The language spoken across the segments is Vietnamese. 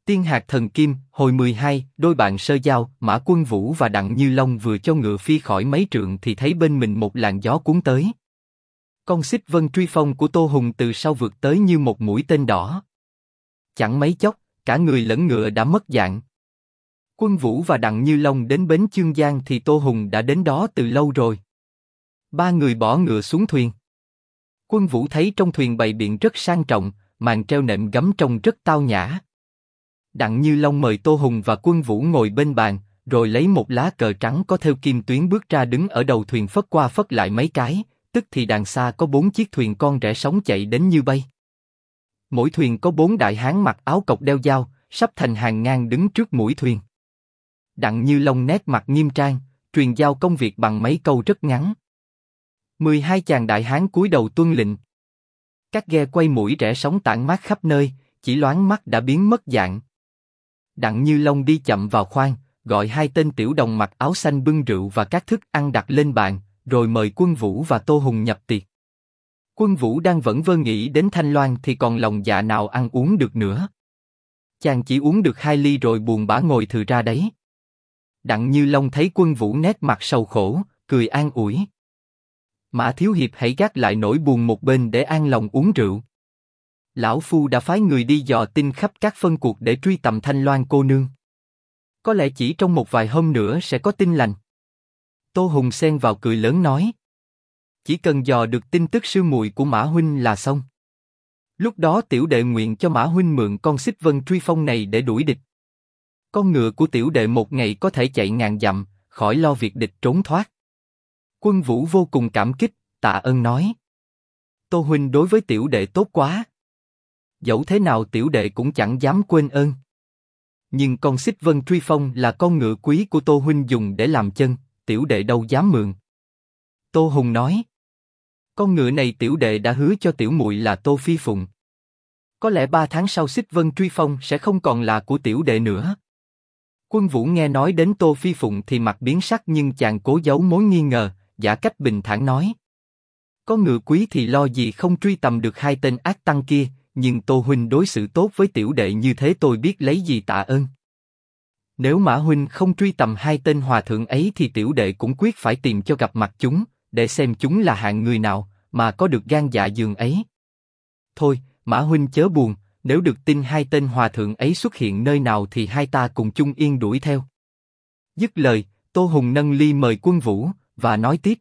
Tiên hạc thần kim, hồi 12, đôi bạn sơ giao, Mã Quân Vũ và Đặng Như Long vừa cho ngựa phi khỏi mấy trượng thì thấy bên mình một làn gió cuốn tới. Con xích vân truy phong của Tô Hùng từ sau vượt tới như một mũi tên đỏ. Chẳng mấy chốc, cả người lẫn ngựa đã mất dạng. Quân Vũ và Đặng Như Long đến bến Chương Giang thì Tô Hùng đã đến đó từ lâu rồi. Ba người bỏ ngựa xuống thuyền. Quân Vũ thấy trong thuyền bày biện rất sang trọng, màn treo nệm gấm trông rất tao nhã. Đặng Như Long mời Tô Hùng và Quân Vũ ngồi bên bàn, rồi lấy một lá cờ trắng có thêu kim tuyến bước ra đứng ở đầu thuyền phất qua phất lại mấy cái, tức thì đằng xa có 4 chiếc thuyền con rẽ sóng chạy đến như bay. Mỗi thuyền có 4 đại hán mặc áo cộc đeo dao, sắp thành hàng ngang đứng trước mũi thuyền. Đặng Như Long nét mặt nghiêm trang, truyền giao công việc bằng mấy câu rất ngắn. 12 chàng đại hán cúi đầu tuân lệnh. Các ghe quay mũi rẽ sóng tản mát khắp nơi, chỉ loáng mắt đã biến mất dạng. Đặng Như Long đi chậm vào khoang, gọi 2 tên tiểu đồng mặc áo xanh bưng rượu và các thức ăn đặt lên bàn, rồi mời Quân Vũ và Tô Hùng nhập tiệc. Quân Vũ đang vẫn vơ nghĩ đến Thanh Loan thì còn lòng dạ nào ăn uống được nữa. Chàng chỉ uống được 2 ly rồi buồn bã ngồi thừ ra đấy. Đặng Như Long thấy Quân Vũ nét mặt sầu khổ, cười an ủi. Mã thiếu hiệp hãy gác lại nỗi buồn một bên để an lòng uống rượu. Lão phu đã phái người đi dò tin khắp các phân cuộc để truy tầm Thanh Loan cô nương. Có lẽ chỉ trong một vài hôm nữa sẽ có tin lành. Tô Hùng xen vào cười lớn nói. Chỉ cần dò được tin tức sư muội của Mã huynh là xong. Lúc đó tiểu đệ nguyện cho Mã huynh mượn con xích vân truy phong này để đuổi địch. Con ngựa của tiểu đệ một ngày có thể chạy ngàn dặm, khỏi lo việc địch trốn thoát. Quân Vũ vô cùng cảm kích, tạ ơn nói. Tô huynh đối với tiểu đệ tốt quá. Dẫu thế nào tiểu đệ cũng chẳng dám quên ơn. Nhưng con xích vân truy phong là con ngựa quý của Tô huynh dùng để làm chân, tiểu đệ đâu dám mượn. Tô Hùng nói. Con ngựa này tiểu đệ đã hứa cho tiểu muội là Tô Phi Phụng. Có lẽ 3 tháng sau xích vân truy phong sẽ không còn là của tiểu đệ nữa. Quân Vũ nghe nói đến Tô Phi Phụng thì mặt biến sắc nhưng chàng cố giấu mối nghi ngờ, giả cách bình thản nói. Có ngựa quý thì lo gì không truy tầm được 2 tên ác tăng kia, nhưng Tô huynh đối xử tốt với tiểu đệ như thế tôi biết lấy gì tạ ơn. Nếu Mã huynh không truy tầm 2 tên hòa thượng ấy thì tiểu đệ cũng quyết phải tìm cho gặp mặt chúng, để xem chúng là hạng người nào mà có được gan dạ dường ấy. Thôi, Mã huynh chớ buồn, nếu được tin 2 tên hòa thượng ấy xuất hiện nơi nào thì hai ta cùng chung yên đuổi theo. Dứt lời, Tô Hùng nâng ly mời Quân Vũ và nói tiếp.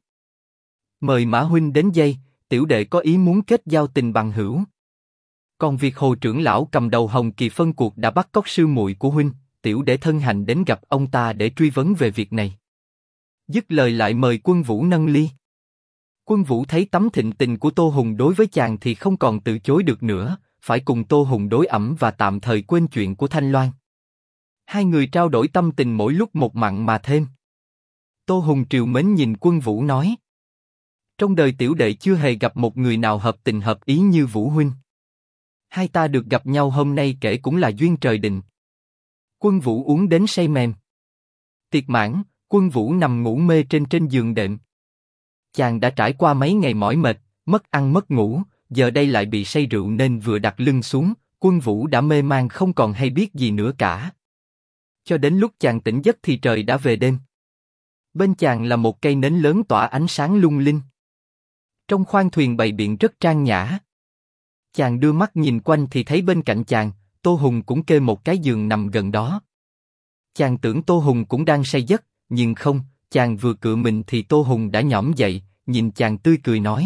Mời Mã huynh đến dây, tiểu đệ có ý muốn kết giao tình bằng hữu. Còn việc Hồ trưởng lão cầm đầu Hồng Kỳ phân cuộc đã bắt cóc sư muội của huynh, tiểu đệ thân hành đến gặp ông ta để truy vấn về việc này. Dứt lời lại mời Quân Vũ nâng ly. Quân Vũ thấy tấm thịnh tình của Tô Hùng đối với chàng thì không còn từ chối được nữa, phải cùng Tô Hùng đối ẩm và tạm thời quên chuyện của Thanh Loan. Hai người trao đổi tâm tình mỗi lúc một mặn mà thêm. Tô Hùng trìu mến nhìn Quân Vũ nói. Trong đời tiểu đệ chưa hề gặp một người nào hợp tình hợp ý như Vũ huynh. Hai ta được gặp nhau hôm nay kể cũng là duyên trời định. Quân Vũ uống đến say mềm. Tiệc mãn, Quân Vũ nằm ngủ mê trên giường đệm. Chàng đã trải qua mấy ngày mỏi mệt, mất ăn mất ngủ, giờ đây lại bị say rượu nên vừa đặt lưng xuống, Quân Vũ đã mê man không còn hay biết gì nữa cả. Cho đến lúc chàng tỉnh giấc thì trời đã về đêm. Bên chàng là một cây nến lớn tỏa ánh sáng lung linh. Trong khoang thuyền bày biện rất trang nhã. Chàng đưa mắt nhìn quanh thì thấy bên cạnh chàng, Tô Hùng cũng kê một cái giường nằm gần đó. Chàng tưởng Tô Hùng cũng đang say giấc, nhưng không, chàng vừa cựa mình thì Tô Hùng đã nhõm dậy, nhìn chàng tươi cười nói.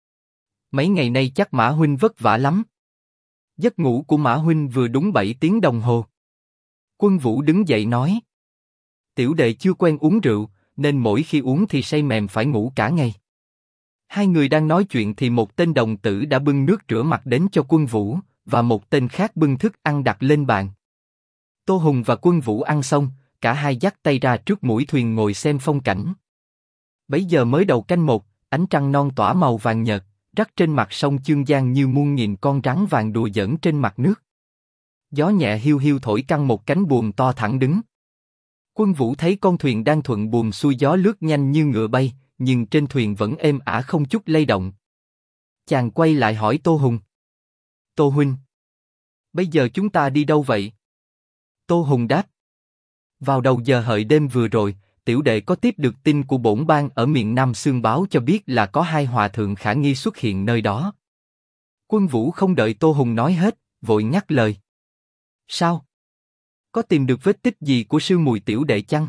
Mấy ngày nay chắc Mã huynh vất vả lắm. Giấc ngủ của Mã huynh vừa đúng 7 tiếng đồng hồ. Quân Vũ đứng dậy nói. Tiểu đệ chưa quen uống rượu, nên mỗi khi uống thì say mềm phải ngủ cả ngày. Hai người đang nói chuyện thì một tên đồng tử đã bưng nước rửa mặt đến cho Quân Vũ, và một tên khác bưng thức ăn đặt lên bàn. Tô Hùng và Quân Vũ ăn xong, cả hai dắt tay ra trước mũi thuyền ngồi xem phong cảnh. Bấy giờ mới đầu canh 1, ánh trăng non tỏa màu vàng nhợt, rắc trên mặt sông Chương Giang như muôn nghìn con rắn vàng đùa giỡn trên mặt nước. Gió nhẹ hiu hiu thổi căng một cánh buồm to thẳng đứng. Quân Vũ thấy con thuyền đang thuận buồm xuôi gió lướt nhanh như ngựa bay, nhưng trên thuyền vẫn êm ả không chút lay động. Chàng quay lại hỏi Tô Hùng. Tô huynh, bây giờ chúng ta đi đâu vậy? Tô Hùng đáp. Vào đầu giờ hợi đêm vừa rồi, tiểu đệ có tiếp được tin của bổn bang ở miền Nam Xương báo cho biết là có hai hòa thượng khả nghi xuất hiện nơi đó. Quân Vũ không đợi Tô Hùng nói hết, vội ngắt lời. Sao? Có tìm được vết tích gì của sư mùi tiểu đệ chăng?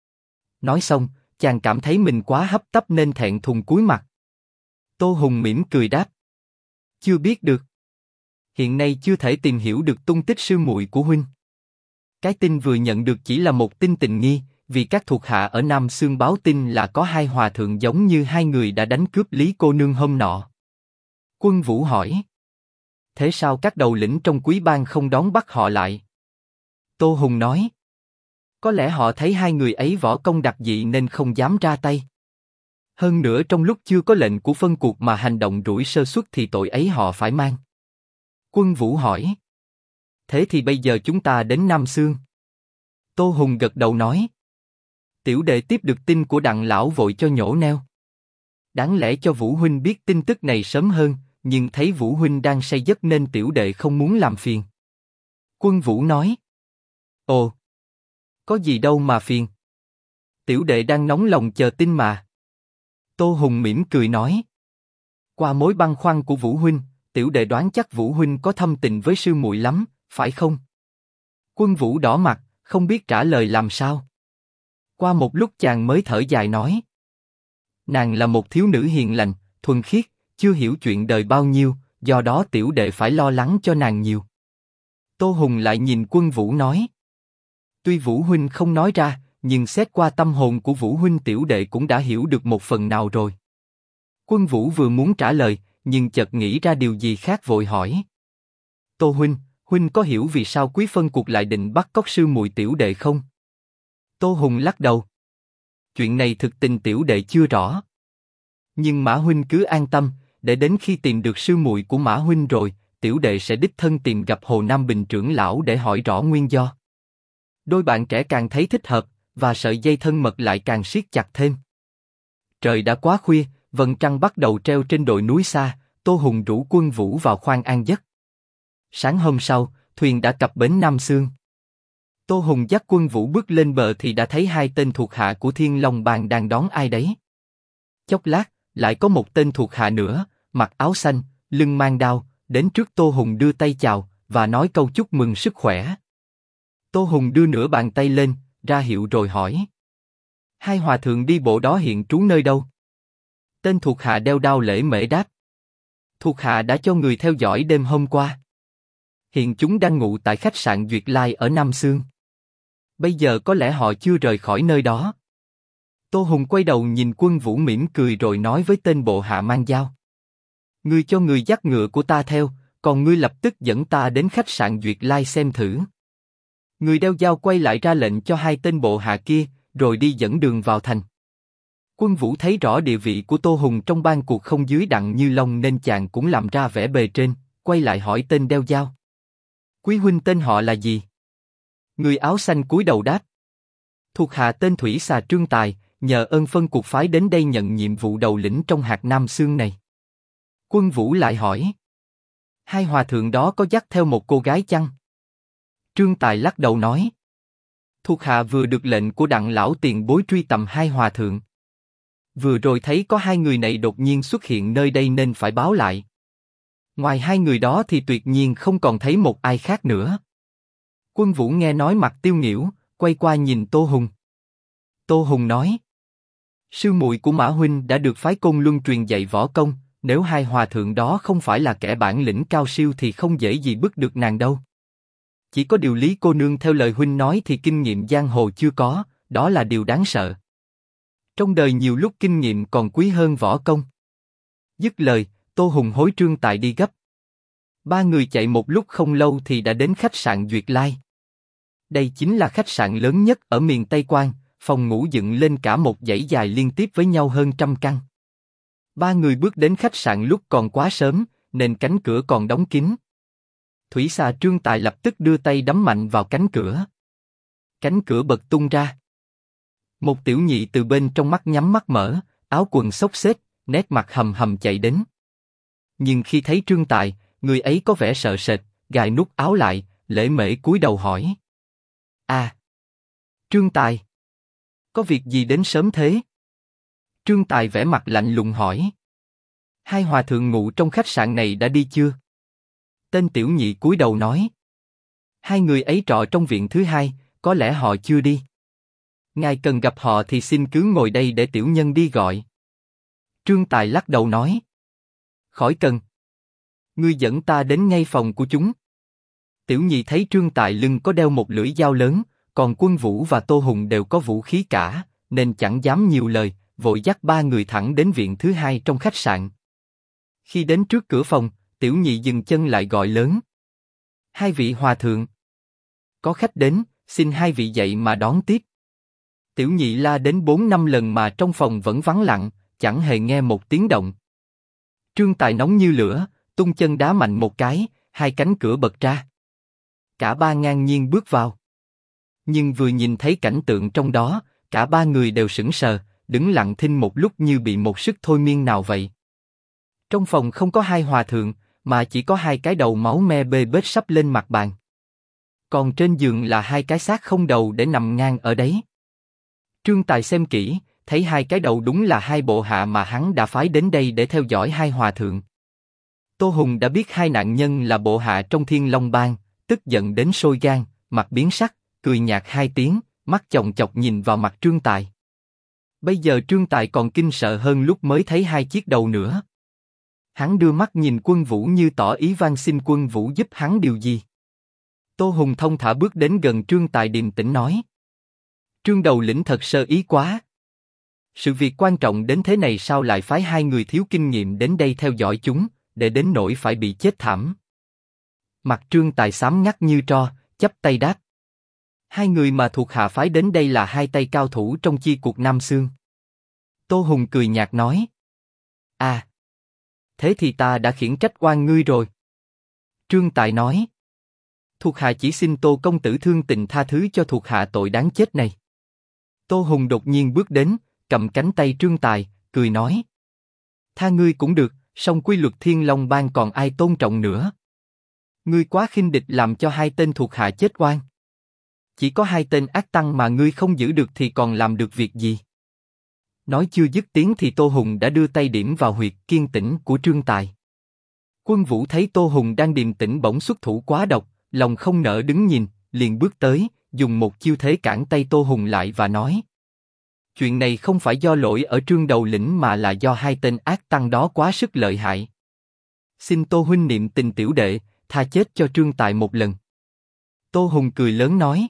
Nói xong, chàng cảm thấy mình quá hấp tấp nên thẹn thùng cúi mặt. Tô Hùng mỉm cười đáp. Chưa biết được. Hiện nay chưa thể tìm hiểu được tung tích sư muội của huynh. Cái tin vừa nhận được chỉ là một tin tình nghi, vì các thuộc hạ ở Nam Xương báo tin là có hai hòa thượng giống như hai người đã đánh cướp Lý cô nương hôm nọ. Quân Vũ hỏi. Thế sao các đầu lĩnh trong quý bang không đón bắt họ lại? Tô Hùng nói. Có lẽ họ thấy hai người ấy võ công đặc dị nên không dám ra tay. Hơn nữa trong lúc chưa có lệnh của phân cuộc mà hành động rủi sơ suất thì tội ấy họ phải mang. Quân Vũ hỏi. Thế thì bây giờ chúng ta đến Nam Xương. Tô Hùng gật đầu nói. Tiểu đệ tiếp được tin của Đặng lão vội cho nhổ neo. Đáng lẽ cho Vũ huynh biết tin tức này sớm hơn, nhưng thấy Vũ huynh đang say giấc nên tiểu đệ không muốn làm phiền. Quân Vũ nói. Ồ, có gì đâu mà phiền. Tiểu đệ đang nóng lòng chờ tin mà. Tô Hùng mỉm cười nói. Qua mối băn khoăn của Vũ huynh, tiểu đệ đoán chắc Vũ huynh có thâm tình với sư muội lắm, phải không? Quân Vũ đỏ mặt, không biết trả lời làm sao. Qua một lúc chàng mới thở dài nói. Nàng là một thiếu nữ hiền lành, thuần khiết, chưa hiểu chuyện đời bao nhiêu, do đó tiểu đệ phải lo lắng cho nàng nhiều. Tô Hùng lại nhìn Quân Vũ nói. Tuy Vũ huynh không nói ra, nhưng xét qua tâm hồn của Vũ huynh tiểu đệ cũng đã hiểu được một phần nào rồi. Quân Vũ vừa muốn trả lời, nhưng chợt nghĩ ra điều gì khác vội hỏi. Tô huynh, huynh có hiểu vì sao Quý phân cuộc lại định bắt cóc sư muội tiểu đệ không? Tô Hùng lắc đầu. Chuyện này thực tình tiểu đệ chưa rõ. Nhưng Mã huynh cứ an tâm, để đến khi tìm được sư muội của Mã huynh rồi, tiểu đệ sẽ đích thân tìm gặp Hồ Nam Bình trưởng lão để hỏi rõ nguyên do. Đôi bạn trẻ càng thấy thích hợp, và sợi dây thân mật lại càng siết chặt thêm. Trời đã quá khuya, vầng trăng bắt đầu treo trên đồi núi xa. Tô Hùng rủ Quân Vũ vào khoang an giấc. Sáng hôm sau, thuyền đã cập bến Nam Xương. Tô Hùng dắt Quân Vũ bước lên bờ thì đã thấy hai tên thuộc hạ của Thiên Long Bang đang đón ai đấy. Chốc lát, lại có một tên thuộc hạ nữa, mặc áo xanh, lưng mang đao, đến trước Tô Hùng đưa tay chào và nói câu chúc mừng sức khỏe. Tô Hùng đưa nửa bàn tay lên, ra hiệu rồi hỏi. Hai hòa thượng đi bộ đó hiện trú nơi đâu? Tên thuộc hạ đeo đao lễ mễ đáp. Thuộc hạ đã cho người theo dõi đêm hôm qua. Hiện chúng đang ngụ tại khách sạn Duyệt Lai ở Nam Xương. Bây giờ có lẽ họ chưa rời khỏi nơi đó. Tô Hùng quay đầu nhìn Quân Vũ mỉm cười rồi nói với tên bộ hạ mang dao. Ngươi cho người dắt ngựa của ta theo, còn ngươi lập tức dẫn ta đến khách sạn Duyệt Lai xem thử. Người đeo dao quay lại ra lệnh cho hai tên bộ hạ kia, rồi đi dẫn đường vào thành. Quân Vũ thấy rõ địa vị của Tô Hùng trong ban cuộc không dưới Đặng Như Long nên chàng cũng làm ra vẻ bề trên, quay lại hỏi tên đeo dao. Quý huynh tên họ là gì? Người áo xanh cúi đầu đáp. Thuộc hạ tên Thủy Xà Trương Tài, nhờ ơn phân cuộc phái đến đây nhận nhiệm vụ đầu lĩnh trong hạt Nam Xương này. Quân Vũ lại hỏi. Hai hòa thượng đó có dắt theo một cô gái chăng? Trương Tài lắc đầu nói. Thuộc hạ vừa được lệnh của Đặng lão tiền bối truy tầm hai hòa thượng. Vừa rồi thấy có hai người này đột nhiên xuất hiện nơi đây nên phải báo lại. Ngoài hai người đó thì tuyệt nhiên không còn thấy một ai khác nữa. Quân Vũ nghe nói mặt tiêu nghỉu, quay qua nhìn Tô Hùng. Tô Hùng nói. Sư muội của Mã huynh đã được phái Côn Luân truyền dạy võ công, nếu hai hòa thượng đó không phải là kẻ bản lĩnh cao siêu thì không dễ gì bức được nàng đâu. Chỉ có điều Lý cô nương theo lời huynh nói thì kinh nghiệm giang hồ chưa có, đó là điều đáng sợ. Trong đời nhiều lúc kinh nghiệm còn quý hơn võ công. Dứt lời, Tô Hùng hối Trương Tài đi gấp. Ba người chạy một lúc không lâu thì đã đến khách sạn Duyệt Lai. Đây chính là khách sạn lớn nhất ở miền Tây Quan, phòng ngủ dựng lên cả một dãy dài liên tiếp với nhau hơn 100 căn. Ba người bước đến khách sạn lúc còn quá sớm, nên cánh cửa còn đóng kín. Thủy Xà Trương Tài lập tức đưa tay đấm mạnh vào cánh cửa. Cánh cửa bật tung ra. Một tiểu nhị từ bên trong mắt nhắm mắt mở, áo quần xốc xếch, nét mặt hầm hầm chạy đến. Nhưng khi thấy Trương Tài, người ấy có vẻ sợ sệt, gài nút áo lại, lễ mễ cúi đầu hỏi. À, Trương Tài. Có việc gì đến sớm thế? Trương Tài vẻ mặt lạnh lùng hỏi. Hai hòa thượng ngụ trong khách sạn này đã đi chưa? Tên tiểu nhị cúi đầu nói. Hai người ấy trọ trong viện thứ hai, có lẽ họ chưa đi. Ngài cần gặp họ thì xin cứ ngồi đây để tiểu nhân đi gọi. Trương Tài lắc đầu nói. Khỏi cần. Ngươi dẫn ta đến ngay phòng của chúng. Tiểu nhị thấy Trương Tài lưng có đeo một lưỡi dao lớn, còn Quân Vũ và Tô Hùng đều có vũ khí cả, nên chẳng dám nhiều lời, vội dắt ba người thẳng đến viện thứ hai trong khách sạn. Khi đến trước cửa phòng, tiểu nhị dừng chân lại gọi lớn. Hai vị hòa thượng. Có khách đến, xin hai vị dậy mà đón tiếp. Tiểu nhị la đến 4-5 lần mà trong phòng vẫn vắng lặng, chẳng hề nghe một tiếng động. Trương Tài nóng như lửa, tung chân đá mạnh một cái, hai cánh cửa bật ra. Cả ba ngang nhiên bước vào. Nhưng vừa nhìn thấy cảnh tượng trong đó, cả ba người đều sững sờ, đứng lặng thinh một lúc như bị một sức thôi miên nào vậy. Trong phòng không có hai hòa thượng, mà chỉ có hai cái đầu máu me bê bết sắp lên mặt bàn. Còn trên giường là hai cái xác không đầu để nằm ngang ở đấy. Trương Tài xem kỹ, thấy hai cái đầu đúng là hai bộ hạ mà hắn đã phái đến đây để theo dõi hai hòa thượng. Tô Hùng đã biết hai nạn nhân là bộ hạ trong Thiên Long Bang, tức giận đến sôi gan, mặt biến sắc, cười nhạt hai tiếng, mắt chòng chọc nhìn vào mặt Trương Tài. Bây giờ Trương Tài còn kinh sợ hơn lúc mới thấy hai chiếc đầu nữa. Hắn đưa mắt nhìn Quân Vũ như tỏ ý van xin Quân Vũ giúp hắn điều gì. Tô Hùng thông thả bước đến gần Trương Tài điềm tĩnh nói. Trương đầu lĩnh thật sơ ý quá. Sự việc quan trọng đến thế này sao lại phái hai người thiếu kinh nghiệm đến đây theo dõi chúng, để đến nỗi phải bị chết thảm. Mặt Trương Tài xám ngắt như tro, chắp tay đáp. Hai người mà thuộc hạ phái đến đây là hai tay cao thủ trong chi cuộc Nam Xương. Tô Hùng cười nhạt nói. À, thế thì ta đã khiển trách oan ngươi rồi. Trương Tài nói. Thuộc hạ chỉ xin Tô công tử thương tình tha thứ cho thuộc hạ tội đáng chết này. Tô Hùng đột nhiên bước đến, cầm cánh tay Trương Tài, cười nói. Tha ngươi cũng được, song quy luật Thiên Long Bang còn ai tôn trọng nữa. Ngươi quá khinh địch làm cho hai tên thuộc hạ chết oan. Chỉ có hai tên ác tăng mà ngươi không giữ được thì còn làm được việc gì? Nói chưa dứt tiếng thì Tô Hùng đã đưa tay điểm vào huyệt kiên tĩnh của Trương Tài. Quân Vũ thấy Tô Hùng đang điềm tĩnh bỗng xuất thủ quá độc, lòng không nỡ đứng nhìn, liền bước tới, dùng một chiêu thế cản tay Tô Hùng lại và nói. Chuyện này không phải do lỗi ở Trương đầu lĩnh mà là do hai tên ác tăng đó quá sức lợi hại. Xin Tô huynh niệm tình tiểu đệ, tha chết cho Trương Tài một lần. Tô Hùng cười lớn nói.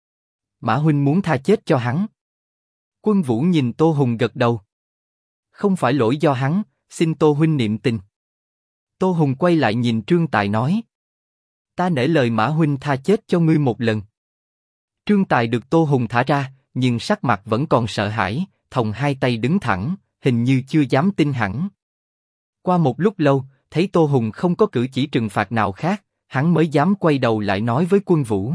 Mã huynh muốn tha chết cho hắn. Quân Vũ nhìn Tô Hùng gật đầu. Không phải lỗi do hắn, xin Tô huynh niệm tình. Tô Hùng quay lại nhìn Trương Tài nói. Ta nể lời Mã huynh tha chết cho ngươi một lần. Trương Tài được Tô Hùng thả ra, nhưng sắc mặt vẫn còn sợ hãi, thòng hai tay đứng thẳng, hình như chưa dám tin hẳn. Qua một lúc lâu, thấy Tô Hùng không có cử chỉ trừng phạt nào khác, hắn mới dám quay đầu lại nói với Quân Vũ.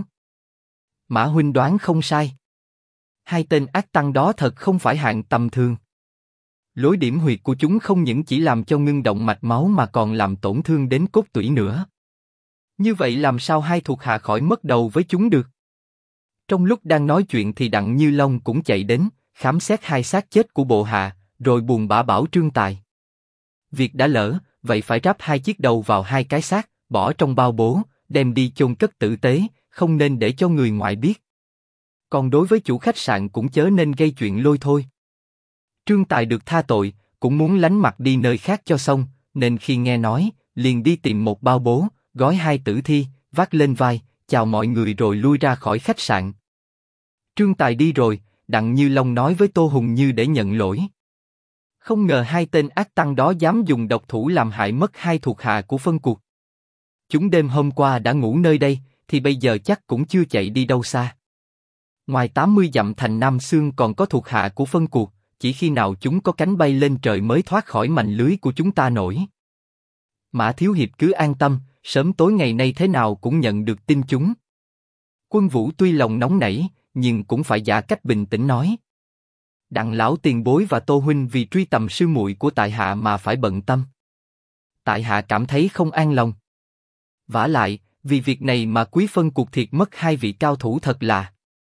Mã huynh đoán không sai. Hai tên ác tăng đó thật không phải hạng tầm thường. Lối điểm huyệt của chúng không những chỉ làm cho ngưng động mạch máu mà còn làm tổn thương đến cốt tủy nữa. Như vậy làm sao hai thuộc hạ khỏi mất đầu với chúng được? Trong lúc đang nói chuyện thì Đặng Như Long cũng chạy đến, khám xét hai xác chết của bộ hạ, rồi buồn bã bảo Trương Tài. Việc đã lỡ, vậy phải ráp hai chiếc đầu vào hai cái xác, bỏ trong bao bố, đem đi chôn cất tử tế, không nên để cho người ngoài biết. Còn đối với chủ khách sạn cũng chớ nên gây chuyện lôi thôi. Trương Tài được tha tội, cũng muốn lánh mặt đi nơi khác cho xong, nên khi nghe nói, liền đi tìm một bao bố, gói hai tử thi, vác lên vai, chào mọi người rồi lui ra khỏi khách sạn. Trương Tài đi rồi, Đặng Như Long nói với Tô Hùng như để nhận lỗi. Không ngờ hai tên ác tăng đó dám dùng độc thủ làm hại mất hai thuộc hạ của phân cuộc. Chúng đêm hôm qua đã ngủ nơi đây, thì bây giờ chắc cũng chưa chạy đi đâu xa. Ngoài 80 dặm thành Nam Xương còn có thuộc hạ của phân cuộc, chỉ khi nào chúng có cánh bay lên trời mới thoát khỏi mành lưới của chúng ta nổi. Mã Thiếu Hiệp cứ an tâm, sớm tối ngày nay thế nào cũng nhận được tin chúng. Quân Vũ tuy lòng nóng nảy, nhưng cũng phải giả cách bình tĩnh nói. Đặng lão tiền bối và Tô huynh vì truy tầm sư muội của tại hạ mà phải bận tâm. Tại hạ cảm thấy không an lòng. Vả lại, vì việc này mà quý phân cuộc thiệt mất hai vị cao thủ thật là.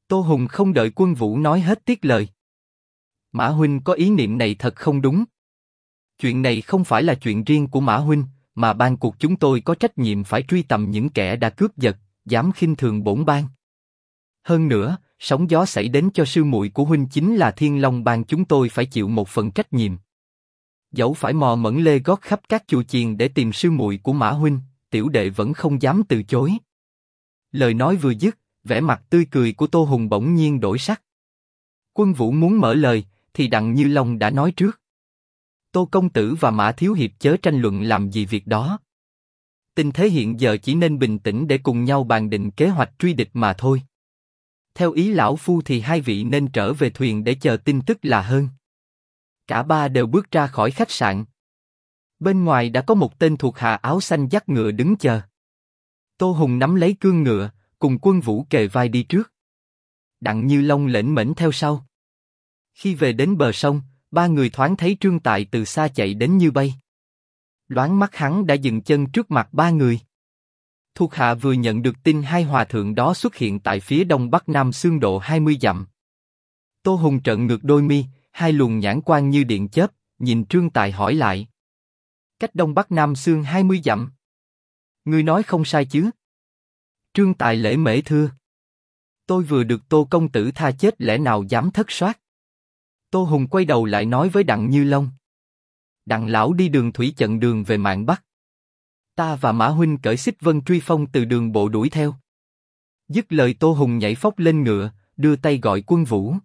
Tô Hùng không đợi Quân Vũ nói hết tiết lời. Mã huynh có ý niệm này thật không đúng. Chuyện này không phải là chuyện riêng của Mã huynh, mà ban cuộc chúng tôi có trách nhiệm phải truy tầm những kẻ đã cướp giật, dám khinh thường bổn ban. Hơn nữa, sóng gió xảy đến cho sư muội của huynh chính là Thiên Long Bang, chúng tôi phải chịu một phần trách nhiệm. Dẫu phải mò mẫm lê gót khắp các chùa chiền để tìm sư muội của Mã huynh, tiểu đệ vẫn không dám từ chối. Lời nói vừa dứt, vẻ mặt tươi cười của Tô Hùng bỗng nhiên đổi sắc. Quân Vũ muốn mở lời, thì Đặng Như Long đã nói trước. Tô công tử và Mã thiếu hiệp chớ tranh luận làm gì việc đó. Tình thế hiện giờ chỉ nên bình tĩnh để cùng nhau bàn định kế hoạch truy địch mà thôi. Theo ý lão phu thì hai vị nên trở về thuyền để chờ tin tức là hơn. Cả ba đều bước ra khỏi khách sạn. Bên ngoài đã có một tên thuộc hạ áo xanh dắt ngựa đứng chờ. Tô Hùng nắm lấy cương ngựa, cùng Quân Vũ kề vai đi trước. Đặng Như Long lễnh mễnh theo sau. Khi về đến bờ sông, ba người thoáng thấy Trương Tài từ xa chạy đến như bay. Loáng mắt hắn đã dừng chân trước mặt ba người. Thuộc hạ vừa nhận được tin hai hòa thượng đó xuất hiện tại phía đông bắc nam xương độ 20 dặm. Tô Hùng trợn ngược đôi mi, hai luồng nhãn quang như điện chớp, nhìn Trương Tài hỏi lại. Cách đông bắc nam xương 20 dặm. Ngươi nói không sai chứ? Trương Tài lễ mễ thưa. Tôi vừa được Tô công tử tha chết lẽ nào dám thất soát. Tô Hùng quay đầu lại nói với Đặng Như Long. Đặng lão đi đường thủy chặn đường về mạn Bắc. Ta và Mã huynh cởi xích vân truy phong từ đường bộ đuổi theo. Dứt lời Tô Hùng nhảy phóc lên ngựa, đưa tay gọi Quân Vũ.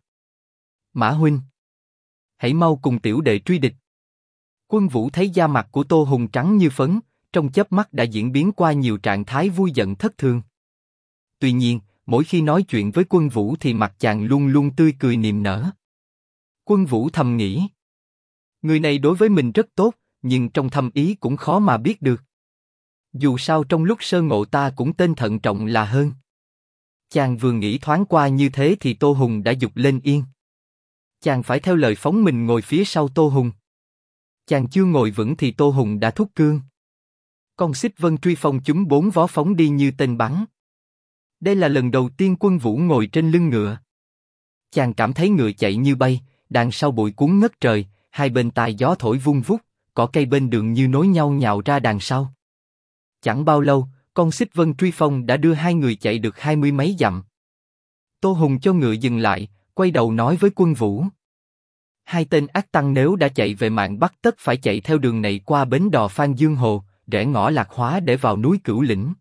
Mã huynh, hãy mau cùng tiểu đệ truy địch. Quân Vũ thấy da mặt của Tô Hùng trắng như phấn, trong chớp mắt đã diễn biến qua nhiều trạng thái vui giận thất thường. Tuy nhiên, mỗi khi nói chuyện với Quân Vũ thì mặt chàng luôn luôn tươi cười niềm nở. Quân Vũ thầm nghĩ, người này đối với mình rất tốt, nhưng trong thâm ý cũng khó mà biết được. Dù sao trong lúc sơ ngộ ta cũng tên thận trọng là hơn. Chàng vừa nghĩ thoáng qua như thế thì Tô Hùng đã giục lên yên. Chàng phải theo lời phóng mình ngồi phía sau Tô Hùng. Chàng chưa ngồi vững thì Tô Hùng đã thúc cương. Con xích vân truy phong chúng bốn vó phóng đi như tên bắn. Đây là lần đầu tiên Quân Vũ ngồi trên lưng ngựa. Chàng cảm thấy ngựa chạy như bay, đằng sau bụi cuốn ngất trời, hai bên tai gió thổi vung vút, cỏ cây bên đường như nối nhau nhào ra đằng sau. Chẳng bao lâu, con xích vân truy phong đã đưa hai người chạy được 20 mấy dặm. Tô Hùng cho ngựa dừng lại, quay đầu nói với Quân Vũ. Hai tên ác tăng nếu đã chạy về mạn Bắc tất phải chạy theo đường này qua bến đò Phan Dương Hồ, rẽ ngõ Lạc Hóa để vào núi Cửu Lĩnh.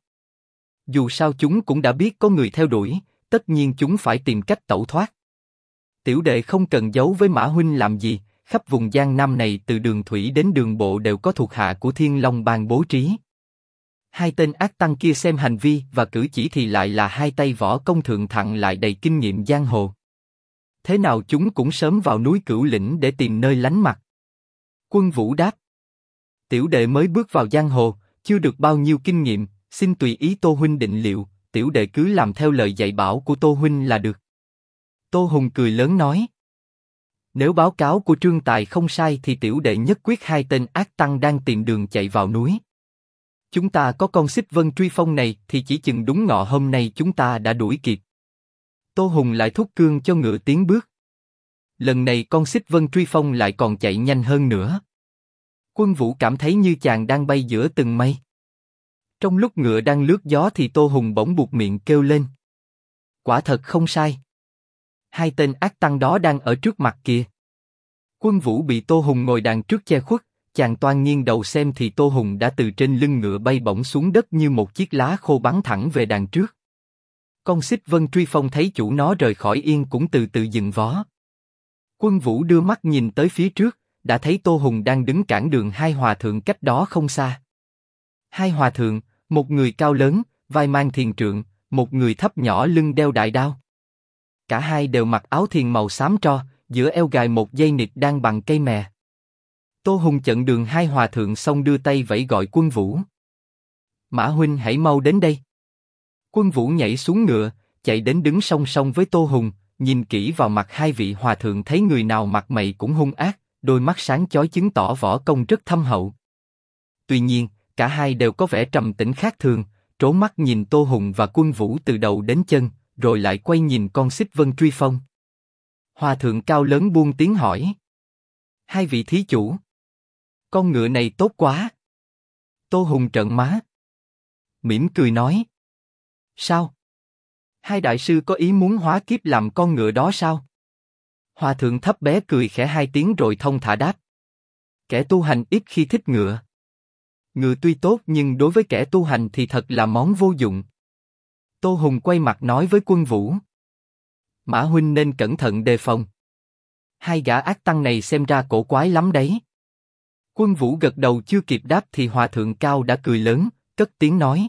Dù sao chúng cũng đã biết có người theo đuổi, tất nhiên chúng phải tìm cách tẩu thoát. Tiểu đệ không cần giấu với Mã huynh làm gì, khắp vùng Giang Nam này từ đường thủy đến đường bộ đều có thuộc hạ của Thiên Long Bang bố trí. Hai tên ác tăng kia xem hành vi và cử chỉ thì lại là hai tay võ công thượng thặng lại đầy kinh nghiệm giang hồ. Thế nào chúng cũng sớm vào núi Cửu Lĩnh để tìm nơi lánh mặt. Quân Vũ đáp. Tiểu đệ mới bước vào giang hồ, chưa được bao nhiêu kinh nghiệm, xin tùy ý Tô huynh định liệu, tiểu đệ cứ làm theo lời dạy bảo của Tô huynh là được. Tô Hùng cười lớn nói. Nếu báo cáo của Trương Tài không sai thì tiểu đệ nhất quyết hai tên ác tăng đang tìm đường chạy vào núi. Chúng ta có con xích vân truy phong này thì chỉ chừng đúng ngọ hôm nay chúng ta đã đuổi kịp. Tô Hùng lại thúc cương cho ngựa tiến bước. Lần này con xích vân truy phong lại còn chạy nhanh hơn nữa. Quân Vũ cảm thấy như chàng đang bay giữa từng mây. Trong lúc ngựa đang lướt gió thì Tô Hùng bỗng buột miệng kêu lên. Quả thật không sai. Hai tên ác tăng đó đang ở trước mặt kìa. Quân Vũ bị Tô Hùng ngồi đằng trước che khuất, chàng toan nghiêng đầu xem thì Tô Hùng đã từ trên lưng ngựa bay bổng xuống đất như một chiếc lá khô bắn thẳng về đằng trước. Con xích vân truy phong thấy chủ nó rời khỏi yên cũng từ từ dừng vó. Quân Vũ đưa mắt nhìn tới phía trước, đã thấy Tô Hùng đang đứng cản đường hai hòa thượng cách đó không xa. Hai hòa thượng, một người cao lớn, vai mang thiền trượng, một người thấp nhỏ lưng đeo đại đao. Cả hai đều mặc áo thiền màu xám tro, giữa eo gài một dây nịt đang bằng cây mè. Tô Hùng chặn đường hai hòa thượng xong đưa tay vẫy gọi Quân Vũ. Mã huynh hãy mau đến đây. Quân Vũ nhảy xuống ngựa, chạy đến đứng song song với Tô Hùng, nhìn kỹ vào mặt hai vị hòa thượng thấy người nào mặt mày cũng hung ác, đôi mắt sáng chói chứng tỏ võ công rất thâm hậu. Tuy nhiên, cả hai đều có vẻ trầm tĩnh khác thường, trố mắt nhìn Tô Hùng và Quân Vũ từ đầu đến chân, rồi lại quay nhìn con Xích Vân Truy Phong. Hòa thượng cao lớn buông tiếng hỏi. Hai vị thí chủ. Con ngựa này tốt quá. Tô Hùng trợn má. Mỉm cười nói. Sao? Hai đại sư có ý muốn hóa kiếp làm con ngựa đó sao? Hòa thượng thấp bé cười khẽ hai tiếng rồi thông thả đáp. Kẻ tu hành ít khi thích ngựa. Ngựa tuy tốt nhưng đối với kẻ tu hành thì thật là món vô dụng. Tô Hùng quay mặt nói với Quân Vũ. Mã huynh nên cẩn thận đề phòng. Hai gã ác tăng này xem ra cổ quái lắm đấy. Quân Vũ gật đầu chưa kịp đáp thì Hòa thượng cao đã cười lớn, cất tiếng nói.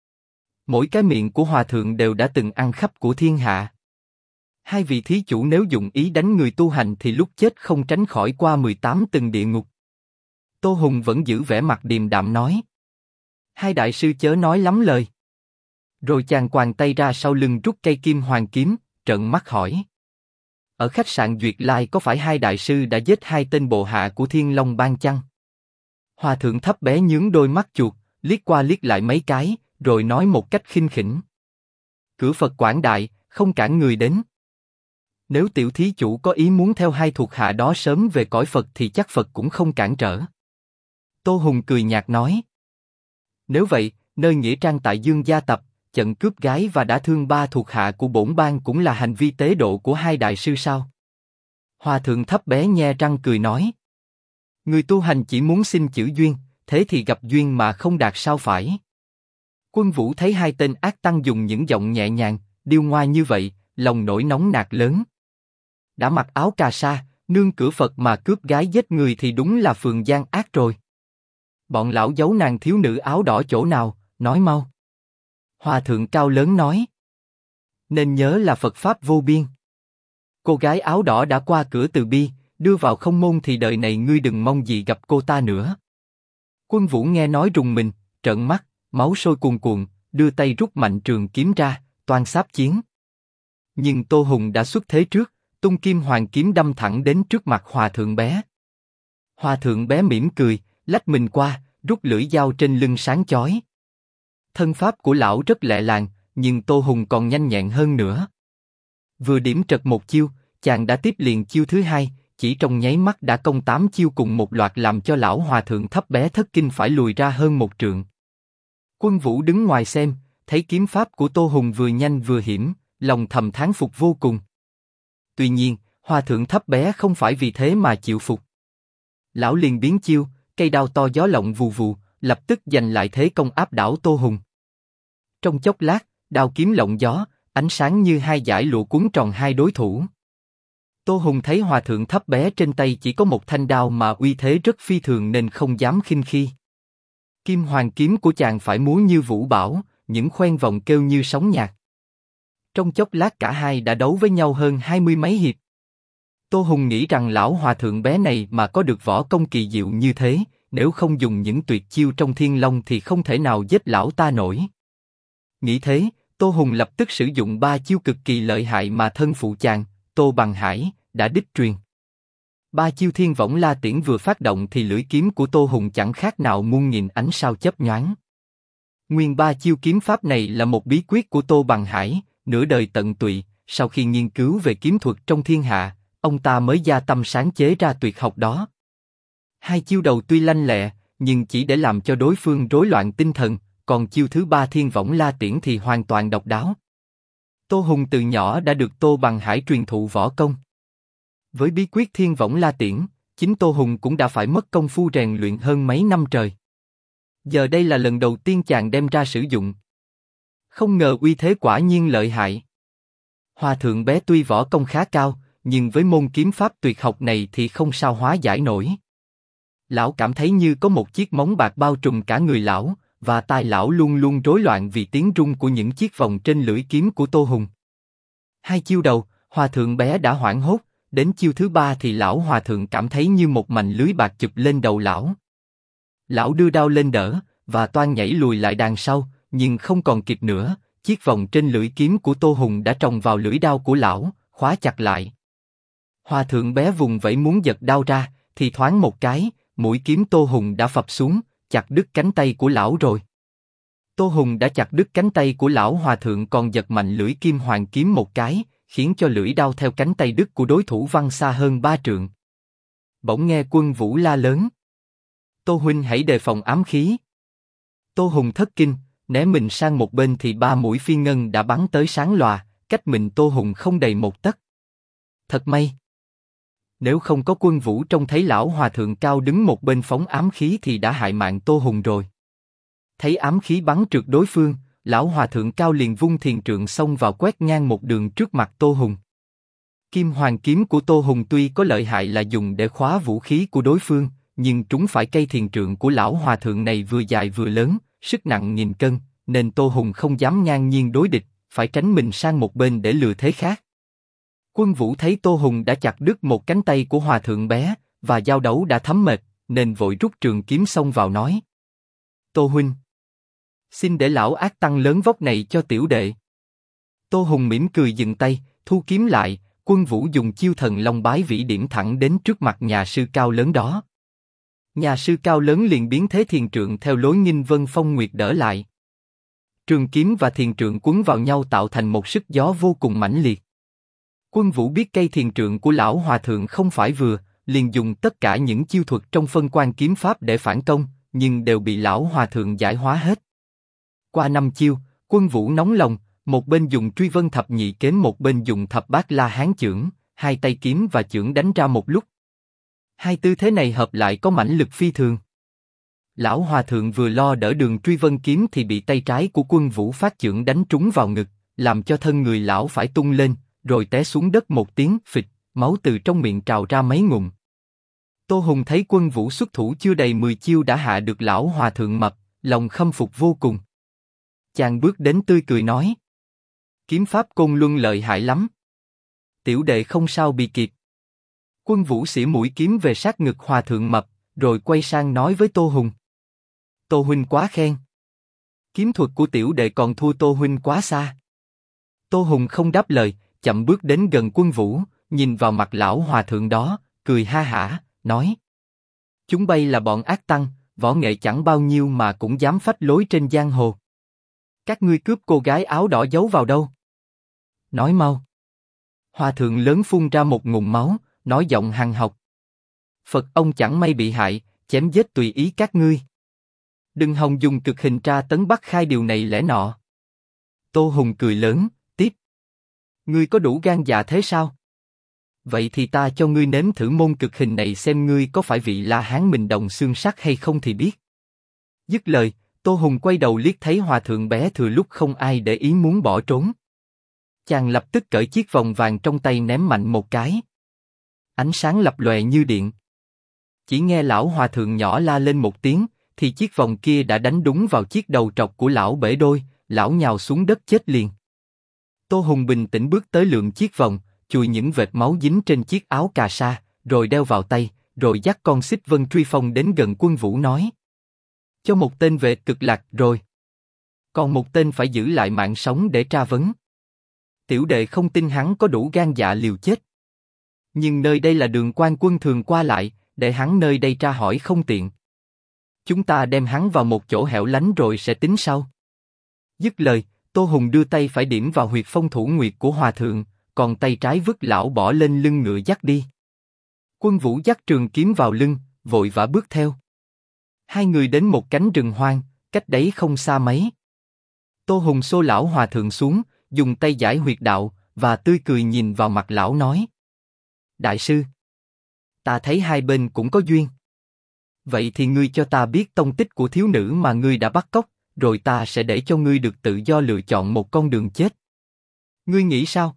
Mỗi cái miệng của Hòa thượng đều đã từng ăn khắp của thiên hạ. Hai vị thí chủ nếu dụng ý đánh người tu hành thì lúc chết không tránh khỏi qua 18 tầng địa ngục. Tô Hùng vẫn giữ vẻ mặt điềm đạm nói. Hai đại sư chớ nói lắm lời. Rồi chàng quàng tay ra sau lưng rút cây kim hoàng kiếm, trợn mắt hỏi. Ở khách sạn Duyệt Lai có phải hai đại sư đã giết hai tên bộ hạ của Thiên Long Bang chăng? Hòa thượng thấp bé nhướng đôi mắt chuột, liếc qua liếc lại mấy cái, rồi nói một cách khinh khỉnh. Cửa Phật quảng đại, không cản người đến. Nếu tiểu thí chủ có ý muốn theo hai thuộc hạ đó sớm về cõi Phật thì chắc Phật cũng không cản trở. Tô Hùng cười nhạt nói. Nếu vậy, nơi nghĩa trang tại Dương Gia Tập, trận cướp gái và đã thương ba thuộc hạ của bổn bang cũng là hành vi tế độ của hai đại sư sao? Hòa thượng thấp bé nhe răng cười nói. Người tu hành chỉ muốn xin chữ duyên, thế thì gặp duyên mà không đạt sao phải? Quân Vũ thấy hai tên ác tăng dùng những giọng nhẹ nhàng, điêu ngoa như vậy, lòng nổi nóng nạt lớn. Đã mặc áo cà sa, nương cửa Phật mà cướp gái giết người thì đúng là phường gian ác rồi. Bọn lão giấu nàng thiếu nữ áo đỏ chỗ nào, nói mau. Hòa thượng cao lớn nói. Nên nhớ là Phật Pháp vô biên. Cô gái áo đỏ đã qua cửa từ bi, đưa vào không môn thì đời này ngươi đừng mong gì gặp cô ta nữa. Quân Vũ nghe nói rùng mình, trợn mắt, máu sôi cuồn cuộn, đưa tay rút mạnh trường kiếm ra, toan sáp chiến. Nhưng Tô Hùng đã xuất thế trước, tung kim hoàng kiếm đâm thẳng đến trước mặt hòa thượng bé. Hòa thượng bé mỉm cười, lách mình qua, rút lưỡi dao trên lưng sáng chói. Thân pháp của lão rất lẹ làng, nhưng Tô Hùng còn nhanh nhẹn hơn nữa. Vừa điểm trật một chiêu, chàng đã tiếp liền chiêu thứ hai, chỉ trong nháy mắt đã công 8 chiêu cùng một loạt làm cho lão hòa thượng thấp bé thất kinh phải lùi ra hơn một trượng. Quân Vũ đứng ngoài xem, thấy kiếm pháp của Tô Hùng vừa nhanh vừa hiểm, lòng thầm thán phục vô cùng. Tuy nhiên, hòa thượng thấp bé không phải vì thế mà chịu phục. Lão liền biến chiêu, cây đao to gió lộng vù vù, lập tức giành lại thế công áp đảo Tô Hùng. Trong chốc lát, đao kiếm lộng gió, ánh sáng như hai dải lụa cuốn tròn hai đối thủ. Tô Hùng thấy hòa thượng thấp bé trên tay chỉ có một thanh đao mà uy thế rất phi thường nên không dám khinh khi. Kim hoàng kiếm của chàng phải múa như vũ bão, những khoen vòng kêu như sóng nhạc. Trong chốc lát cả hai đã đấu với nhau hơn 20 mấy hiệp. Tô Hùng nghĩ rằng lão hòa thượng bé này mà có được võ công kỳ diệu như thế, nếu không dùng những tuyệt chiêu trong Thiên Long thì không thể nào giết lão ta nổi. Nghĩ thế, Tô Hùng lập tức sử dụng 3 chiêu cực kỳ lợi hại mà thân phụ chàng, Tô Bằng Hải, đã đích truyền. 3 chiêu Thiên Võng La Tiễn vừa phát động thì lưỡi kiếm của Tô Hùng chẳng khác nào muôn nghìn ánh sao chớp nhoáng. Nguyên 3 chiêu kiếm pháp này là một bí quyết của Tô Bằng Hải, nửa đời tận tụy, sau khi nghiên cứu về kiếm thuật trong thiên hạ, ông ta mới gia tâm sáng chế ra tuyệt học đó. 2 chiêu đầu tuy lanh lẹ, nhưng chỉ để làm cho đối phương rối loạn tinh thần, còn chiêu thứ 3 Thiên Võng La Tiễn thì hoàn toàn độc đáo. Tô Hùng từ nhỏ đã được Tô Bằng Hải truyền thụ võ công. Với bí quyết Thiên Võng La Tiễn, chính Tô Hùng cũng đã phải mất công phu rèn luyện hơn mấy năm trời. Giờ đây là lần đầu tiên chàng đem ra sử dụng. Không ngờ uy thế quả nhiên lợi hại. Hòa thượng bé tuy võ công khá cao, nhưng với môn kiếm pháp tuyệt học này thì không sao hóa giải nổi. Lão cảm thấy như có một chiếc móng bạc bao trùm cả người lão, và tai lão luôn luôn rối loạn vì tiếng rung của những chiếc vòng trên lưỡi kiếm của Tô Hùng. 2 chiêu đầu, hòa thượng bé đã hoảng hốt, đến chiêu thứ 3 thì lão hòa thượng cảm thấy như một mảnh lưới bạc chụp lên đầu lão. Lão đưa đao lên đỡ, và toan nhảy lùi lại đằng sau, nhưng không còn kịp nữa, chiếc vòng trên lưỡi kiếm của Tô Hùng đã trồng vào lưỡi đao của lão, khóa chặt lại. Hòa thượng bé vùng vẫy muốn giật đao ra, thì thoáng một cái, mũi kiếm Tô Hùng đã phập xuống, chặt đứt cánh tay của lão rồi. Tô Hùng đã chặt đứt cánh tay của lão hòa thượng còn giật mạnh lưỡi kim hoàng kiếm một cái, khiến cho lưỡi đao theo cánh tay đứt của đối thủ văng xa hơn 3 trượng. Bỗng nghe Quân Vũ la lớn: Tô huynh hãy đề phòng ám khí. Tô Hùng thất kinh, né mình sang một bên thì 3 mũi phi ngân đã bắn tới sáng lòa, cách mình Tô Hùng không đầy 1 tấc. Thật may. Nếu không có Quân Vũ trông thấy lão hòa thượng cao đứng một bên phóng ám khí thì đã hại mạng Tô Hùng rồi. Thấy ám khí bắn trượt đối phương, lão hòa thượng cao liền vung thiền trượng xông vào quét ngang một đường trước mặt Tô Hùng. Kim hoàng kiếm của Tô Hùng tuy có lợi hại là dùng để khóa vũ khí của đối phương, nhưng trúng phải cây thiền trượng của lão hòa thượng này vừa dài vừa lớn, sức nặng 1000 cân, nên Tô Hùng không dám ngang nhiên đối địch, phải tránh mình sang một bên để lừa thế khác. Quân Vũ thấy Tô Hùng đã chặt đứt một cánh tay của hòa thượng bé, và giao đấu đã thấm mệt, nên vội rút trường kiếm xông vào nói: Tô huynh, xin để lão ác tăng lớn vóc này cho tiểu đệ. Tô Hùng mỉm cười dừng tay, thu kiếm lại. Quân Vũ dùng chiêu thần long bái vĩ điểm thẳng đến trước mặt nhà sư cao lớn đó. Nhà sư cao lớn liền biến thế thiền trượng theo lối nghinh vân phong nguyệt đỡ lại. Trường kiếm và thiền trượng quấn vào nhau tạo thành một sức gió vô cùng mãnh liệt. Quân Vũ biết cây thiền trượng của lão hòa thượng không phải vừa, liền dùng tất cả những chiêu thuật trong phân quan kiếm pháp để phản công, nhưng đều bị lão hòa thượng giải hóa hết. Qua 5 chiêu, Quân Vũ nóng lòng, một bên dùng truy vân thập nhị kếm, một bên dùng thập bát la hán chưởng, hai tay kiếm và chưởng đánh ra một lúc. Hai tư thế này hợp lại có mãnh lực phi thường. Lão hòa thượng vừa lo đỡ đường truy vân kiếm thì bị tay trái của Quân Vũ phát chưởng đánh trúng vào ngực, làm cho thân người lão phải tung lên, rồi té xuống đất một tiếng phịch, máu từ trong miệng trào ra mấy ngụm. Tô Hùng thấy Quân Vũ xuất thủ chưa đầy 10 chiêu đã hạ được lão hòa thượng mập, lòng khâm phục vô cùng. Chàng bước đến tươi cười nói: Kiếm pháp Côn Luân lợi hại lắm. Tiểu đệ không sao bị kịp. Quân Vũ xỉa mũi kiếm về sát ngực hòa thượng mập, rồi quay sang nói với Tô Hùng: Tô huynh quá khen. Kiếm thuật của tiểu đệ còn thua Tô huynh quá xa. Tô Hùng không đáp lời, chậm bước đến gần Quân Vũ, nhìn vào mặt lão hòa thượng đó, cười ha hả, nói: Chúng bay là bọn ác tăng, võ nghệ chẳng bao nhiêu mà cũng dám phách lối trên giang hồ. Các ngươi cướp cô gái áo đỏ giấu vào đâu? Nói mau. Hòa thượng lớn phun ra một ngụm máu, nói giọng hằn học: Phật ông chẳng may bị hại, chém giết tùy ý các ngươi. Đừng hòng dùng cực hình tra tấn bắt khai điều này lẽ nọ. Tô Hùng cười lớn, tiếp: Ngươi có đủ gan dạ thế sao? Vậy thì ta cho ngươi nếm thử môn cực hình này xem ngươi có phải vị La Hán mình đồng xương sắt hay không thì biết. Dứt lời, Tô Hùng quay đầu liếc thấy hòa thượng bé thừa lúc không ai để ý muốn bỏ trốn. Chàng lập tức cởi chiếc vòng vàng trong tay ném mạnh một cái. Ánh sáng lập lòe như điện. Chỉ nghe lão hòa thượng nhỏ la lên một tiếng, thì chiếc vòng kia đã đánh đúng vào chiếc đầu trọc của lão bể đôi, lão nhào xuống đất chết liền. Tô Hùng bình tĩnh bước tới lượm chiếc vòng, chùi những vệt máu dính trên chiếc áo cà sa, rồi đeo vào tay, rồi dắt con xích vân truy phong đến gần Quân Vũ nói: Cho một tên về cực lạc rồi. Còn một tên phải giữ lại mạng sống để tra vấn. Tiểu đệ không tin hắn có đủ gan dạ liều chết. Nhưng nơi đây là đường quan quân thường qua lại, để hắn nơi đây tra hỏi không tiện. Chúng ta đem hắn vào một chỗ hẻo lánh rồi sẽ tính sau. Dứt lời, Tô Hùng đưa tay phải điểm vào huyệt phong thủ nguyệt của hòa thượng, còn tay trái vứt lão bỏ lên lưng ngựa dắt đi. Quân Vũ dắt trường kiếm vào lưng, vội vã bước theo. Hai người đến một cánh rừng hoang, cách đấy không xa mấy. Tô Hùng xô lão hòa thượng xuống, dùng tay giải huyệt đạo, và tươi cười nhìn vào mặt lão nói: Đại sư, ta thấy hai bên cũng có duyên. Vậy thì ngươi cho ta biết tông tích của thiếu nữ mà ngươi đã bắt cóc, rồi ta sẽ để cho ngươi được tự do lựa chọn một con đường chết. Ngươi nghĩ sao?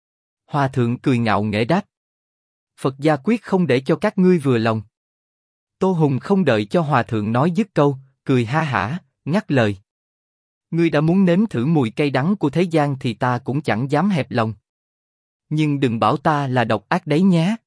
Hòa thượng cười ngạo nghễ đáp: Phật gia quyết không để cho các ngươi vừa lòng. Tô Hùng không đợi cho hòa thượng nói dứt câu, cười ha hả, ngắt lời: Ngươi đã muốn nếm thử mùi cay đắng của thế gian thì ta cũng chẳng dám hẹp lòng. Nhưng đừng bảo ta là độc ác đấy nhé.